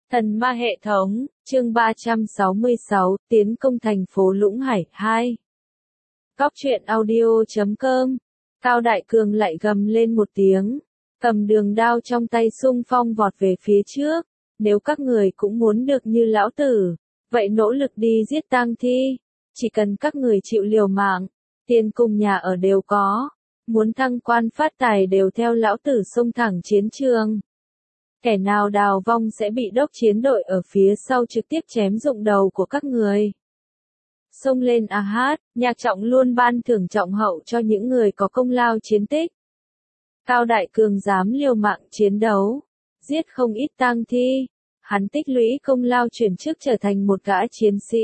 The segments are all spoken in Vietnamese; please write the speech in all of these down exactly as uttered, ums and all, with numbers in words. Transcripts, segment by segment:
Thần ma hệ thống, chương ba trăm sáu mươi sáu, tiến công thành phố Lũng Hải, hai. Cóc truyện audio chấm com. Cao Đại Cường lại gầm lên một tiếng, cầm đường đao trong tay xung phong vọt về phía trước. Nếu các người cũng muốn được như lão tử, vậy nỗ lực đi giết tang thi. Chỉ cần các người chịu liều mạng, tiền cùng nhà ở đều có. Muốn thăng quan phát tài đều theo lão tử xông thẳng chiến trường. Kẻ nào đào vong sẽ bị đốc chiến đội ở phía sau trực tiếp chém rụng đầu của các người. Xông lên a hát, Nhạc Trọng luôn ban thưởng trọng hậu cho những người có công lao chiến tích. Cao Đại Cường dám liều mạng chiến đấu, giết không ít tang thi, hắn tích lũy công lao chuyển chức trở thành một gã chiến sĩ.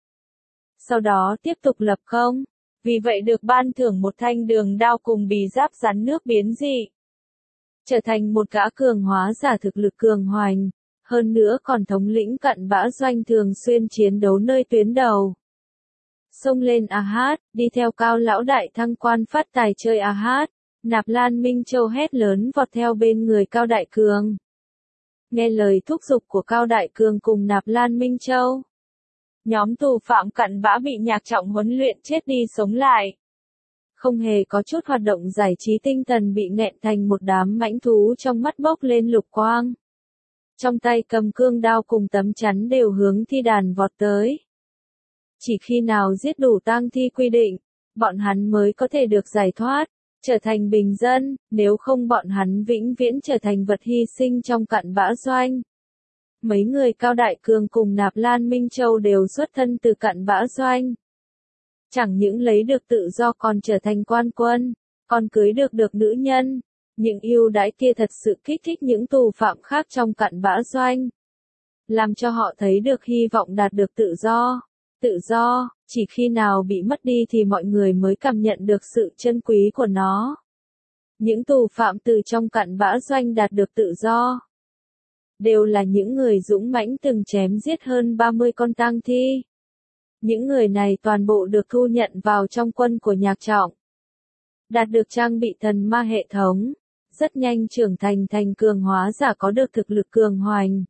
Sau đó tiếp tục lập công, vì vậy được ban thưởng một thanh đường đao cùng bì giáp rắn nước biến dị. Trở thành một gã cường hóa giả thực lực cường hoành, hơn nữa còn thống lĩnh cận bã doanh thường xuyên chiến đấu nơi tuyến đầu. Xông lên a hát, đi theo Cao lão đại thăng quan phát tài chơi a hát, Nạp Lan Minh Châu hét lớn vọt theo bên người Cao Đại Cường. Nghe lời thúc giục của Cao Đại Cường cùng Nạp Lan Minh Châu, nhóm tù phạm cận bã bị Nhạc Trọng huấn luyện chết đi sống lại. Không hề có chút hoạt động giải trí tinh thần, bị nghẹn thành một đám mãnh thú, trong mắt bốc lên lục quang. Trong tay cầm cương đao cùng tấm chắn đều hướng thi đàn vọt tới. Chỉ khi nào giết đủ tang thi quy định, bọn hắn mới có thể được giải thoát, trở thành bình dân, nếu không bọn hắn vĩnh viễn trở thành vật hy sinh trong cận bã doanh. Mấy người Cao Đại Cường cùng Nạp Lan Minh Châu đều xuất thân từ cận bã doanh. Chẳng những lấy được tự do còn trở thành quan quân, còn cưới được được nữ nhân. Những ưu đãi kia thật sự kích thích những tù phạm khác trong cận bã doanh, làm cho họ thấy được hy vọng đạt được tự do. Tự do, chỉ khi nào bị mất đi thì mọi người mới cảm nhận được sự chân quý của nó. Những tù phạm từ trong cận bã doanh đạt được tự do, đều là những người dũng mãnh từng chém giết hơn ba mươi con tang thi. Những người này toàn bộ được thu nhận vào trong quân của Nhạc Trọng. Đạt được trang bị thần ma hệ thống, rất nhanh trưởng thành thành cường hóa giả có được thực lực cường hoành.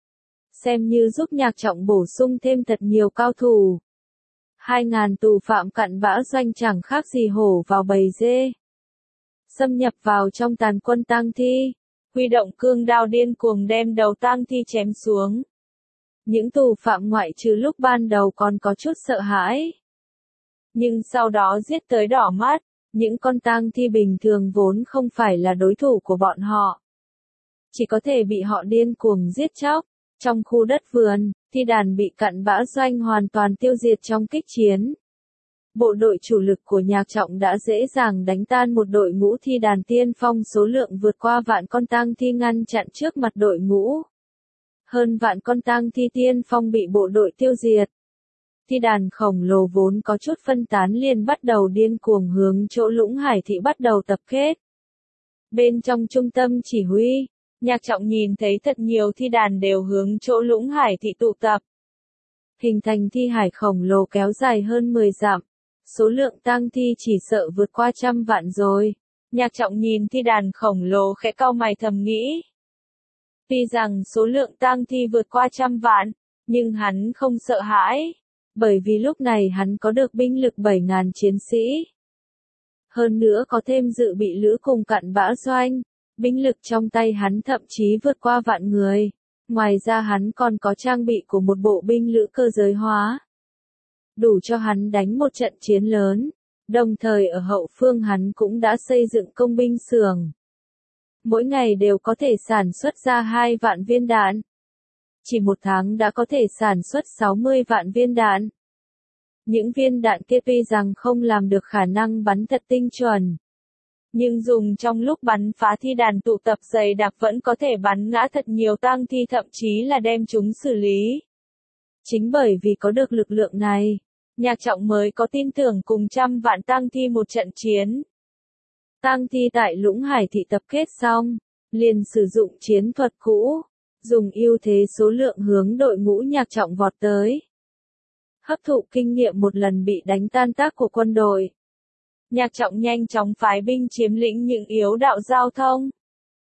Xem như giúp Nhạc Trọng bổ sung thêm thật nhiều cao thủ. Hai ngàn tù phạm cận bã doanh chẳng khác gì hổ vào bầy dê. Xâm nhập vào trong tàn quân tang thi, huy động cương đao điên cuồng đem đầu tang thi chém xuống. Những tù phạm ngoại trừ lúc ban đầu còn có chút sợ hãi, nhưng sau đó giết tới đỏ mắt. Những con tang thi bình thường vốn không phải là đối thủ của bọn họ, chỉ có thể bị họ điên cuồng giết chóc. Trong khu đất vườn, thi đàn bị cận bã doanh hoàn toàn tiêu diệt trong kích chiến. Bộ đội chủ lực của Nhạc Trọng đã dễ dàng đánh tan một đội ngũ thi đàn tiên phong số lượng vượt qua vạn con tang thi, ngăn chặn trước mặt đội ngũ. Hơn vạn con tang thi tiên phong bị bộ đội tiêu diệt. Thi đàn khổng lồ vốn có chút phân tán liền bắt đầu điên cuồng hướng chỗ Lũng Hải thị bắt đầu tập kết. Bên trong trung tâm chỉ huy, Nhạc Trọng nhìn thấy thật nhiều thi đàn đều hướng chỗ Lũng Hải thị tụ tập. Hình thành thi hải khổng lồ kéo dài hơn mười dặm. Số lượng tang thi chỉ sợ vượt qua trăm vạn rồi. Nhạc Trọng nhìn thi đàn khổng lồ khẽ cau mày thầm nghĩ. Tuy rằng số lượng tang thi vượt qua trăm vạn, nhưng hắn không sợ hãi. Bởi vì lúc này hắn có được binh lực bảy ngàn chiến sĩ. Hơn nữa có thêm dự bị lữ cùng cận bã doanh. Binh lực trong tay hắn thậm chí vượt qua vạn người. Ngoài ra hắn còn có trang bị của một bộ binh lữ cơ giới hóa, đủ cho hắn đánh một trận chiến lớn. Đồng thời ở hậu phương hắn cũng đã xây dựng công binh xưởng. Mỗi ngày đều có thể sản xuất ra hai vạn viên đạn. Chỉ một tháng đã có thể sản xuất sáu mươi vạn viên đạn. Những viên đạn kia tuy rằng không làm được khả năng bắn thật tinh chuẩn, nhưng dùng trong lúc bắn phá thi đàn tụ tập dày đặc vẫn có thể bắn ngã thật nhiều tang thi, thậm chí là đem chúng xử lý. Chính bởi vì có được lực lượng này, Nhạc Trọng mới có tin tưởng cùng trăm vạn tang thi một trận chiến. Tang thi tại Lũng Hải thị tập kết xong, liền sử dụng chiến thuật cũ, dùng ưu thế số lượng hướng đội ngũ Nhạc Trọng vọt tới. Hấp thụ kinh nghiệm một lần bị đánh tan tác của quân đội, Nhạc Trọng nhanh chóng phái binh chiếm lĩnh những yếu đạo giao thông.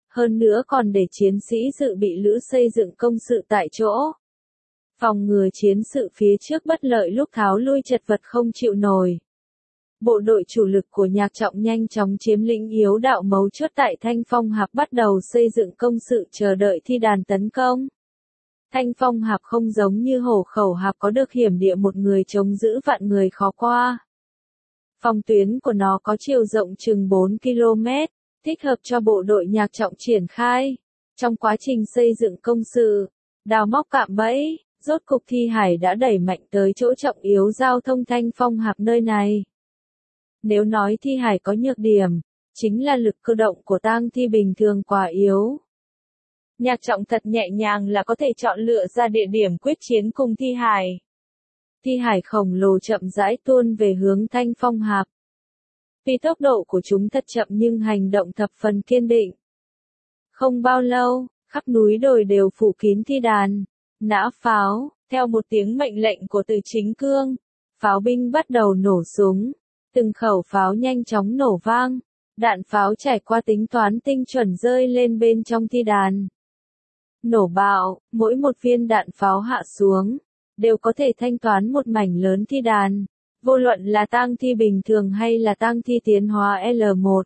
hơn nữa còn để chiến sĩ dự bị lữ xây dựng công sự tại chỗ. Phòng ngừa chiến sự phía trước bất lợi lúc tháo lui chật vật không chịu nổi. Bộ đội chủ lực của Nhạc Trọng nhanh chóng chiếm lĩnh yếu đạo mấu chốt tại Thanh Phong Hạp, bắt đầu xây dựng công sự chờ đợi Thi Đàn tấn công. Thanh Phong Hạp không giống như Hổ Khẩu Hạp có được hiểm địa một người chống giữ vạn người khó qua. Phòng tuyến của nó có chiều rộng chừng bốn ki lô mét, thích hợp cho bộ đội Nhạc Trọng triển khai. Trong quá trình xây dựng công sự, đào móc cạm bẫy, rốt cục Thi Hải đã đẩy mạnh tới chỗ trọng yếu giao thông Thanh Phong Hạp nơi này. Nếu nói Thi Hải có nhược điểm, chính là lực cơ động của tang thi bình thường quá yếu. Nhạc Trọng thật nhẹ nhàng là có thể chọn lựa ra địa điểm quyết chiến cùng Thi Hải. Thi Hải khổng lồ chậm rãi tuôn về hướng Thanh Phong Hạp. Vì tốc độ của chúng thật chậm nhưng hành động thập phần kiên định. Không bao lâu, khắp núi đồi đều phủ kín thi đàn, nã pháo, theo một tiếng mệnh lệnh của Từ Chính Cương, pháo binh bắt đầu nổ súng. Từng khẩu pháo nhanh chóng nổ vang, đạn pháo trải qua tính toán tinh chuẩn rơi lên bên trong thi đàn. Nổ bạo, mỗi một viên đạn pháo hạ xuống, đều có thể thanh toán một mảnh lớn thi đàn, vô luận là tang thi bình thường hay là tang thi tiến hóa L một,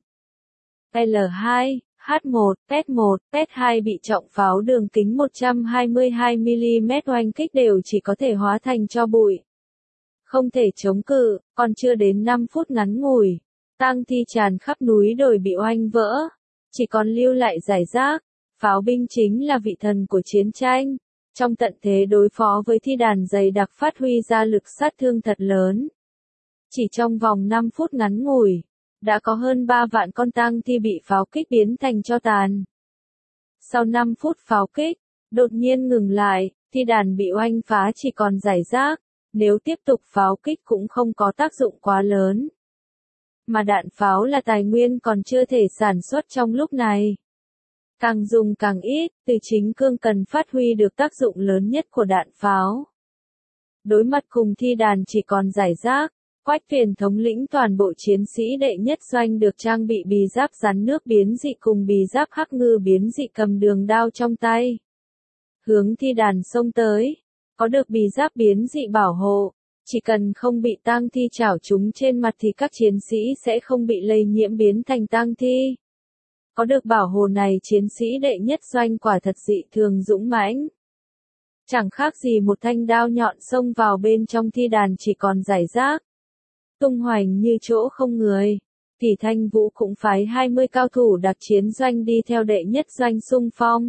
L hai, H một, P một, P hai bị trọng pháo đường kính một trăm hai mươi hai mi li mét oanh kích đều chỉ có thể hóa thành tro bụi. Không thể chống cự, còn chưa đến năm phút ngắn ngủi, tang thi tràn khắp núi đồi bị oanh vỡ, chỉ còn lưu lại rải rác. Pháo binh chính là vị thần của chiến tranh, trong tận thế đối phó với thi đàn dày đặc phát huy ra lực sát thương thật lớn. Chỉ trong vòng năm phút ngắn ngủi, đã có hơn ba vạn con tang thi bị pháo kích biến thành tro tàn. Sau năm phút pháo kích, đột nhiên ngừng lại, thi đàn bị oanh phá chỉ còn rải rác. Nếu tiếp tục pháo kích cũng không có tác dụng quá lớn. Mà đạn pháo là tài nguyên còn chưa thể sản xuất trong lúc này. Càng dùng càng ít, Từ Chính Cương cần phát huy được tác dụng lớn nhất của đạn pháo. Đối mặt cùng thi đàn chỉ còn rải rác, Quách Phiền thống lĩnh toàn bộ chiến sĩ đệ nhất doanh được trang bị bì giáp rắn nước biến dị cùng bì giáp hắc ngư biến dị cầm đường đao trong tay. Hướng thi đàn xông tới. Có được bì giáp biến dị bảo hộ, chỉ cần không bị tang thi chảo chúng trên mặt thì các chiến sĩ sẽ không bị lây nhiễm biến thành tang thi. Có được bảo hộ này chiến sĩ đệ nhất doanh quả thật dị thường dũng mãnh. Chẳng khác gì một thanh đao nhọn xông vào bên trong thi đàn chỉ còn rải rác. Tung hoành như chỗ không người. Thì Thanh Vũ cũng phái hai mươi cao thủ đặc chiến doanh đi theo đệ nhất doanh xung phong.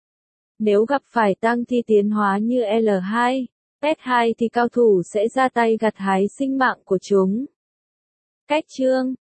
Nếu gặp phải tang thi tiến hóa như L hai, P hai thì cao thủ sẽ ra tay gặt hái sinh mạng của chúng. Cách chương